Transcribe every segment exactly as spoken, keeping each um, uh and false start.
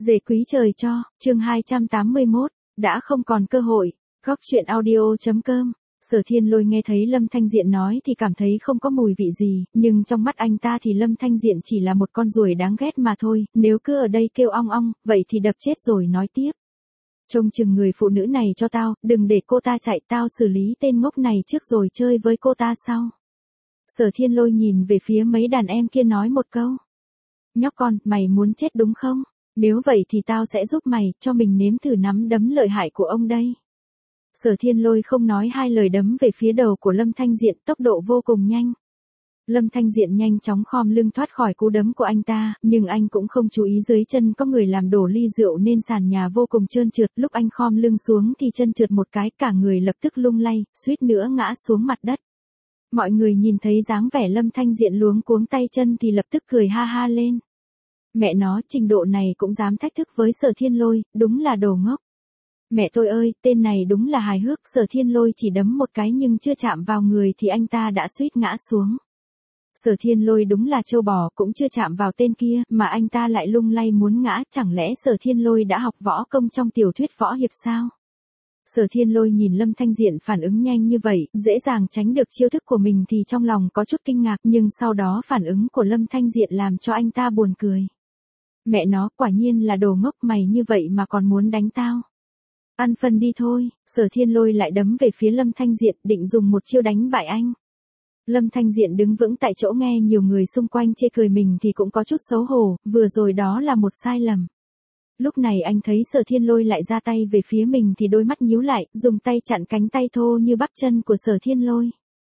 Dề quý trời cho, chương hai trăm tám mươi mốt, đã không còn cơ hội. Góc truyện audio.com. Sở Thiên Lôi nghe thấy Lâm Thanh Diện nói thì cảm thấy không có mùi vị gì, nhưng trong mắt anh ta thì Lâm Thanh Diện chỉ là một con ruồi đáng ghét mà thôi, nếu cứ ở đây kêu ong ong, vậy thì đập chết rồi nói tiếp. Trông chừng người phụ nữ này cho tao, đừng để cô ta chạy, tao xử lý tên ngốc này trước rồi chơi với cô ta sau. Sở Thiên Lôi nhìn về phía mấy đàn em kia nói một câu. Nhóc con, mày muốn chết đúng không? Nếu vậy thì tao sẽ giúp mày, cho mình nếm thử nắm đấm lợi hại của ông đây. Sở Thiên Lôi không nói hai lời đấm về phía đầu của Lâm Thanh Diện, tốc độ vô cùng nhanh. Lâm Thanh Diện nhanh chóng khom lưng thoát khỏi cú đấm của anh ta, nhưng anh cũng không chú ý dưới chân có người làm đổ ly rượu nên sàn nhà vô cùng trơn trượt. Lúc anh khom lưng xuống thì chân trượt một cái, cả người lập tức lung lay, suýt nữa ngã xuống mặt đất. Mọi người nhìn thấy dáng vẻ Lâm Thanh Diện luống cuống tay chân thì lập tức cười ha ha lên. Mẹ nó, trình độ này cũng dám thách thức với Sở Thiên Lôi, đúng là đồ ngốc. Mẹ tôi ơi, tên này đúng là hài hước. Sở Thiên Lôi chỉ đấm một cái nhưng chưa chạm vào người thì anh ta đã suýt ngã xuống. Sở Thiên Lôi đúng là trâu bò, cũng chưa chạm vào tên kia, mà anh ta lại lung lay muốn ngã, chẳng lẽ Sở Thiên Lôi đã học võ công trong tiểu thuyết võ hiệp sao? Sở Thiên Lôi nhìn Lâm Thanh Diện phản ứng nhanh như vậy, dễ dàng tránh được chiêu thức của mình thì trong lòng có chút kinh ngạc, nhưng sau đó phản ứng của Lâm Thanh Diện làm cho anh ta buồn cười. Mẹ nó, quả nhiên là đồ ngốc, mày như vậy mà còn muốn đánh tao. Ăn phân đi thôi. Sở Thiên Lôi lại đấm về phía Lâm Thanh Diện, định dùng một chiêu đánh bại anh. Lâm Thanh Diện đứng vững tại chỗ nghe nhiều người xung quanh chê cười mình thì cũng có chút xấu hổ, vừa rồi đó là một sai lầm. Lúc này anh thấy Sở Thiên Lôi lại ra tay về phía mình thì đôi mắt nhíu lại, dùng tay chặn cánh tay thô như bắp chân của Sở Thiên Lôi.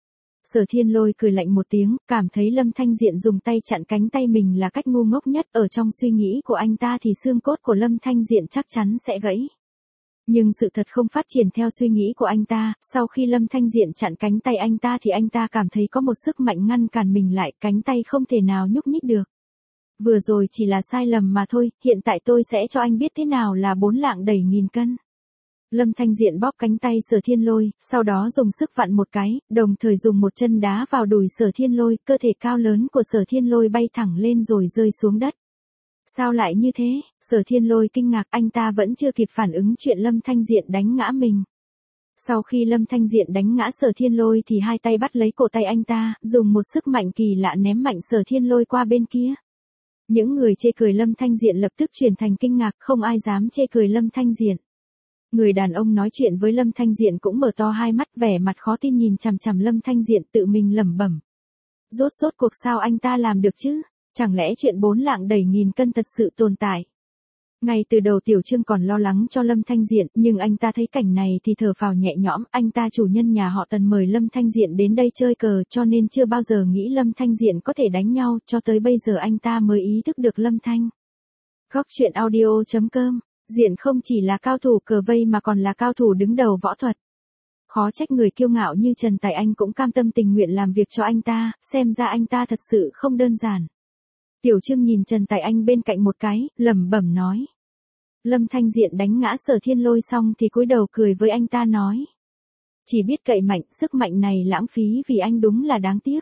Sở Thiên Lôi cười lạnh một tiếng, cảm thấy Lâm Thanh Diện dùng tay chặn cánh tay mình là cách ngu ngốc nhất. Ở trong suy nghĩ của anh ta thì xương cốt của Lâm Thanh Diện chắc chắn sẽ gãy. Nhưng sự thật không phát triển theo suy nghĩ của anh ta, sau khi Lâm Thanh Diện chặn cánh tay anh ta thì anh ta cảm thấy có một sức mạnh ngăn cản mình lại, cánh tay không thể nào nhúc nhích được. Vừa rồi chỉ là sai lầm mà thôi, hiện tại tôi sẽ cho anh biết thế nào là bốn lạng đẩy nghìn cân. Lâm Thanh Diện bóp cánh tay Sở Thiên Lôi, sau đó dùng sức vặn một cái, đồng thời dùng một chân đá vào đùi Sở Thiên Lôi, cơ thể cao lớn của Sở Thiên Lôi bay thẳng lên rồi rơi xuống đất. Sao lại như thế? Sở Thiên Lôi kinh ngạc, anh ta vẫn chưa kịp phản ứng chuyện Lâm Thanh Diện đánh ngã mình. Sau khi Lâm Thanh Diện đánh ngã Sở Thiên Lôi thì hai tay bắt lấy cổ tay anh ta, dùng một sức mạnh kỳ lạ ném mạnh Sở Thiên Lôi qua bên kia. Những người chê cười Lâm Thanh Diện lập tức chuyển thành kinh ngạc, không ai dám chê cười Lâm Thanh Diện. Người đàn ông nói chuyện với Lâm Thanh Diện cũng mở to hai mắt, vẻ mặt khó tin nhìn chằm chằm Lâm Thanh Diện, tự mình lẩm bẩm. Rốt rốt cuộc sao anh ta làm được chứ? Chẳng lẽ chuyện bốn lạng đẩy nghìn cân thật sự tồn tại? Ngay từ đầu Tiểu Trương còn lo lắng cho Lâm Thanh Diện, nhưng anh ta thấy cảnh này thì thở phào nhẹ nhõm, anh ta chủ nhân nhà họ Tần mời Lâm Thanh Diện đến đây chơi cờ cho nên chưa bao giờ nghĩ Lâm Thanh Diện có thể đánh nhau, cho tới bây giờ anh ta mới ý thức được Lâm Thanh. Góc truyện audio.com. Diện không chỉ là cao thủ cờ vây mà còn là cao thủ đứng đầu võ thuật. Khó trách người kiêu ngạo như Trần Tài Anh cũng cam tâm tình nguyện làm việc cho anh ta, xem ra anh ta thật sự không đơn giản. Tiểu Trương nhìn Trần Tài Anh bên cạnh một cái, lẩm bẩm nói. Lâm Thanh Diện đánh ngã Sở Thiên Lôi xong thì cúi đầu cười với anh ta nói. Chỉ biết cậy mạnh, sức mạnh này lãng phí vì anh đúng là đáng tiếc.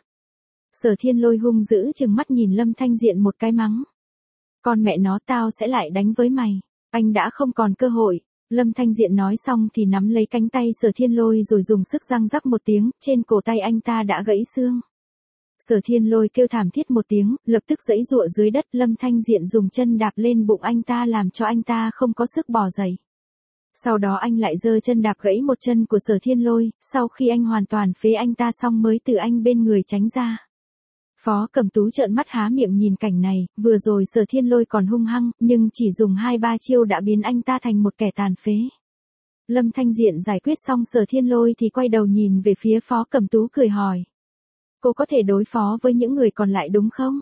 Sở Thiên Lôi hung dữ trừng mắt nhìn Lâm Thanh Diện một cái mắng. Con mẹ nó, tao sẽ lại đánh với mày. Anh đã không còn cơ hội. Lâm Thanh Diện nói xong thì nắm lấy cánh tay Sở Thiên Lôi rồi dùng sức răng rắc một tiếng, trên cổ tay anh ta đã gãy xương. Sở Thiên Lôi kêu thảm thiết một tiếng, lập tức giãy giụa dưới đất. Lâm Thanh Diện dùng chân đạp lên bụng anh ta làm cho anh ta không có sức bò dậy. Sau đó anh lại giơ chân đạp gãy một chân của Sở Thiên Lôi, sau khi anh hoàn toàn phế anh ta xong mới từ anh bên người tránh ra. Phó Cẩm Tú trợn mắt há miệng nhìn cảnh này, vừa rồi Sở Thiên Lôi còn hung hăng, nhưng chỉ dùng hai ba chiêu đã biến anh ta thành một kẻ tàn phế. Lâm Thanh Diện giải quyết xong Sở Thiên Lôi thì quay đầu nhìn về phía Phó Cẩm Tú cười hỏi. Cô có thể đối phó với những người còn lại đúng không?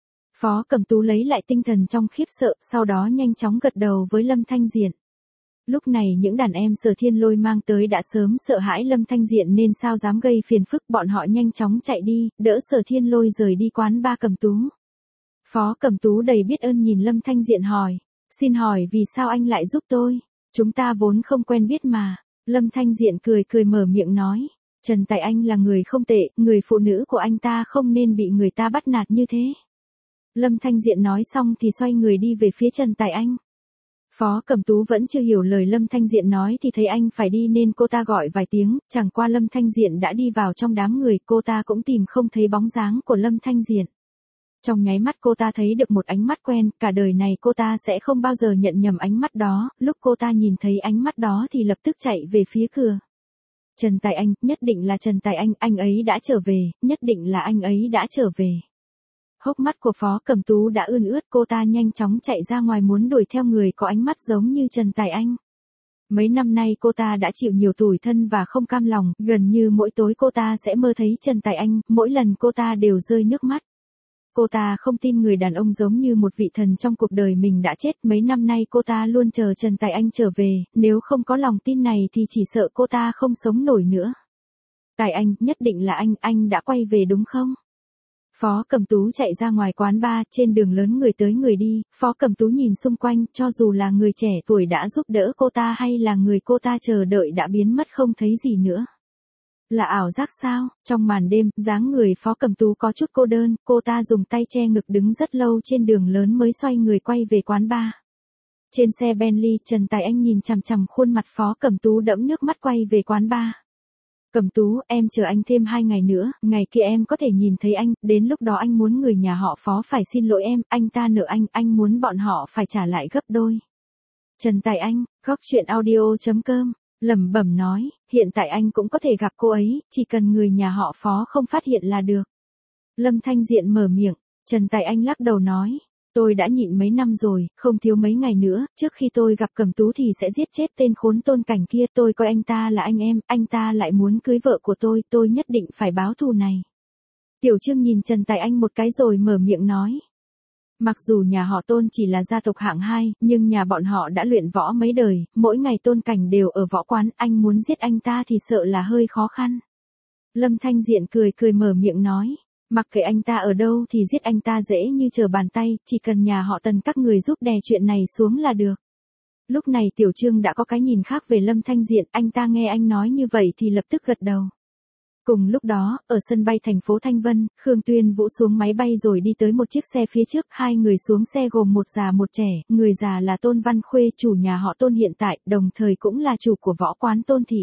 Phó Cẩm Tú lấy lại tinh thần trong khiếp sợ, sau đó nhanh chóng gật đầu với Lâm Thanh Diện. Lúc này những đàn em Sở Thiên Lôi mang tới đã sớm sợ hãi Lâm Thanh Diện nên sao dám gây phiền phức, bọn họ nhanh chóng chạy đi, đỡ Sở Thiên Lôi rời đi quán ba Cẩm Tú. Phó Cẩm Tú đầy biết ơn nhìn Lâm Thanh Diện hỏi, xin hỏi vì sao anh lại giúp tôi? Chúng ta vốn không quen biết mà. Lâm Thanh Diện cười cười mở miệng nói, Trần Tài Anh là người không tệ, người phụ nữ của anh ta không nên bị người ta bắt nạt như thế. Lâm Thanh Diện nói xong thì xoay người đi về phía Trần Tài Anh. Phó Cẩm Tú vẫn chưa hiểu lời Lâm Thanh Diện nói thì thấy anh phải đi nên cô ta gọi vài tiếng, chẳng qua Lâm Thanh Diện đã đi vào trong đám người, cô ta cũng tìm không thấy bóng dáng của Lâm Thanh Diện. Trong nháy mắt cô ta thấy được một ánh mắt quen, cả đời này cô ta sẽ không bao giờ nhận nhầm ánh mắt đó, lúc cô ta nhìn thấy ánh mắt đó thì lập tức chạy về phía cửa. Trần Tài Anh, nhất định là Trần Tài Anh, anh ấy đã trở về, nhất định là anh ấy đã trở về. Hốc mắt của Phó Cẩm Tú đã ươn ướt, cô ta nhanh chóng chạy ra ngoài muốn đuổi theo người có ánh mắt giống như Trần Tài Anh. Mấy năm nay cô ta đã chịu nhiều tủi thân và không cam lòng, gần như mỗi tối cô ta sẽ mơ thấy Trần Tài Anh, mỗi lần cô ta đều rơi nước mắt. Cô ta không tin người đàn ông giống như một vị thần trong cuộc đời mình đã chết, mấy năm nay cô ta luôn chờ Trần Tài Anh trở về, nếu không có lòng tin này thì chỉ sợ cô ta không sống nổi nữa. Tài Anh, nhất định là anh, anh đã quay về đúng không? Phó Cẩm Tú chạy ra ngoài quán bar, trên đường lớn người tới người đi, Phó Cẩm Tú nhìn xung quanh, cho dù là người trẻ tuổi đã giúp đỡ cô ta hay là người cô ta chờ đợi đã biến mất không thấy gì nữa. Là ảo giác sao? Trong màn đêm, dáng người Phó Cẩm Tú có chút cô đơn, cô ta dùng tay che ngực đứng rất lâu trên đường lớn mới xoay người quay về quán bar. Trên xe Bentley, Trần Tài Anh nhìn chằm chằm khuôn mặt Phó Cẩm Tú đẫm nước mắt quay về quán bar. Cẩm Tú, em chờ anh thêm hai ngày nữa, ngày kia em có thể nhìn thấy anh, đến lúc đó anh muốn người nhà họ Phó phải xin lỗi em, anh ta nợ anh, anh muốn bọn họ phải trả lại gấp đôi. Trần Tài Anh, góc truyện audio chấm com, lẩm bẩm nói, hiện tại anh cũng có thể gặp cô ấy, chỉ cần người nhà họ Phó không phát hiện là được. Lâm Thanh Diện mở miệng, Trần Tài Anh lắc đầu nói. Tôi đã nhịn mấy năm rồi, không thiếu mấy ngày nữa, trước khi tôi gặp Cẩm Tú thì sẽ giết chết tên khốn Tôn Cảnh kia, tôi coi anh ta là anh em, anh ta lại muốn cưới vợ của tôi, tôi nhất định phải báo thù này. Tiểu Trương nhìn Trần Tài Anh một cái rồi mở miệng nói. Mặc dù nhà họ Tôn chỉ là gia tộc hạng hai, nhưng nhà bọn họ đã luyện võ mấy đời, mỗi ngày Tôn Cảnh đều ở võ quán, anh muốn giết anh ta thì sợ là hơi khó khăn. Lâm Thanh Diện cười cười mở miệng nói. Mặc kệ anh ta ở đâu thì giết anh ta dễ như trở bàn tay, chỉ cần nhà họ Tần các người giúp đè chuyện này xuống là được. Lúc này Tiểu Trương đã có cái nhìn khác về Lâm Thanh Diện, anh ta nghe anh nói như vậy thì lập tức gật đầu. Cùng lúc đó, ở sân bay thành phố Thanh Vân, Khương Tuyên Vũ xuống máy bay rồi đi tới một chiếc xe phía trước, hai người xuống xe gồm một già một trẻ, người già là Tôn Văn Khuê, chủ nhà họ Tôn hiện tại, đồng thời cũng là chủ của võ quán Tôn Thị.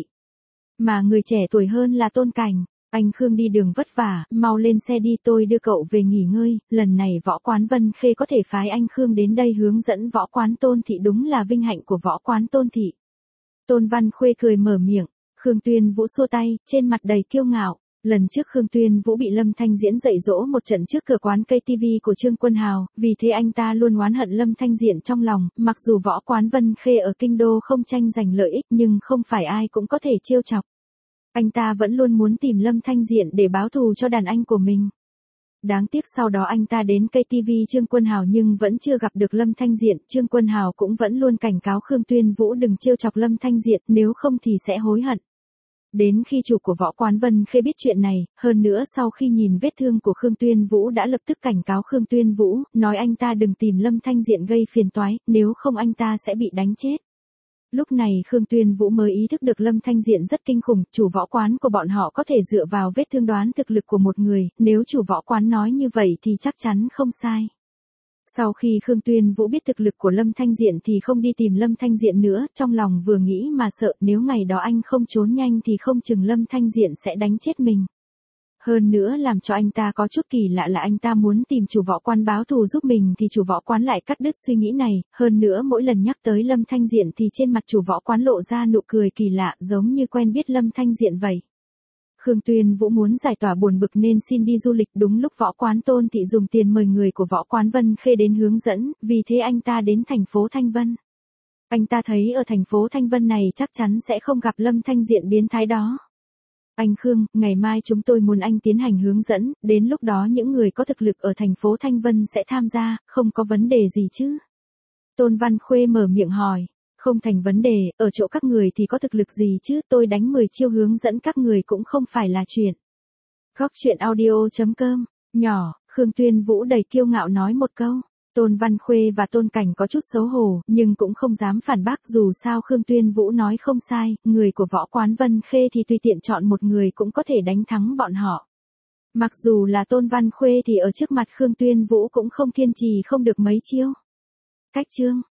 Mà người trẻ tuổi hơn là Tôn Cảnh. Anh Khương đi đường vất vả, mau lên xe đi, tôi đưa cậu về nghỉ ngơi, lần này võ quán Vân Khê có thể phái anh Khương đến đây hướng dẫn võ quán Tôn Thị đúng là vinh hạnh của võ quán Tôn Thị. Tôn Văn Khuê cười mở miệng, Khương Tuyên Vũ xua tay, trên mặt đầy kiêu ngạo. Lần trước Khương Tuyên Vũ bị Lâm Thanh Diễn dạy dỗ một trận trước cửa quán cây ti vi của Trương Quân Hào, vì thế anh ta luôn oán hận Lâm Thanh Diện trong lòng, mặc dù võ quán Vân Khê ở kinh đô không tranh giành lợi ích nhưng không phải ai cũng có thể trêu chọc. Anh ta vẫn luôn muốn tìm Lâm Thanh Diện để báo thù cho đàn anh của mình. Đáng tiếc sau đó anh ta đến cây ti vi Trương Quân Hào nhưng vẫn chưa gặp được Lâm Thanh Diện, Trương Quân Hào cũng vẫn luôn cảnh cáo Khương Tuyên Vũ đừng trêu chọc Lâm Thanh Diện, nếu không thì sẽ hối hận. Đến khi chủ của võ quán Vân Khê biết chuyện này, hơn nữa sau khi nhìn vết thương của Khương Tuyên Vũ đã lập tức cảnh cáo Khương Tuyên Vũ, nói anh ta đừng tìm Lâm Thanh Diện gây phiền toái, nếu không anh ta sẽ bị đánh chết. Lúc này Khương Tuyên Vũ mới ý thức được Lâm Thanh Diện rất kinh khủng, chủ võ quán của bọn họ có thể dựa vào vết thương đoán thực lực của một người, nếu chủ võ quán nói như vậy thì chắc chắn không sai. Sau khi Khương Tuyên Vũ biết thực lực của Lâm Thanh Diện thì không đi tìm Lâm Thanh Diện nữa, trong lòng vừa nghĩ mà sợ nếu ngày đó anh không trốn nhanh thì không chừng Lâm Thanh Diện sẽ đánh chết mình. Hơn nữa làm cho anh ta có chút kỳ lạ là anh ta muốn tìm chủ võ quán báo thù giúp mình thì chủ võ quán lại cắt đứt suy nghĩ này, hơn nữa mỗi lần nhắc tới Lâm Thanh Diện thì trên mặt chủ võ quán lộ ra nụ cười kỳ lạ giống như quen biết Lâm Thanh Diện vậy. Khương Tuyên Vũ muốn giải tỏa buồn bực nên xin đi du lịch, đúng lúc võ quán Tôn Thị dùng tiền mời người của võ quán Vân Khê đến hướng dẫn, vì thế anh ta đến thành phố Thanh Vân. Anh ta thấy ở thành phố Thanh Vân này chắc chắn sẽ không gặp Lâm Thanh Diện biến thái đó. Anh Khương, ngày mai chúng tôi muốn anh tiến hành hướng dẫn, đến lúc đó những người có thực lực ở thành phố Thanh Vân sẽ tham gia, không có vấn đề gì chứ? Tôn Văn Khuê mở miệng hỏi, không thành vấn đề, ở chỗ các người thì có thực lực gì chứ, tôi đánh mười chiêu hướng dẫn các người cũng không phải là chuyện. Góc truyện audio chấm com, nhỏ, Khương Tuyên Vũ đầy kiêu ngạo nói một câu. Tôn Văn Khuê và Tôn Cảnh có chút xấu hổ, nhưng cũng không dám phản bác dù sao Khương Tuyên Vũ nói không sai, người của võ quán Vân Khê thì tùy tiện chọn một người cũng có thể đánh thắng bọn họ. Mặc dù là Tôn Văn Khuê thì ở trước mặt Khương Tuyên Vũ cũng không kiên trì không được mấy chiêu. Cách chương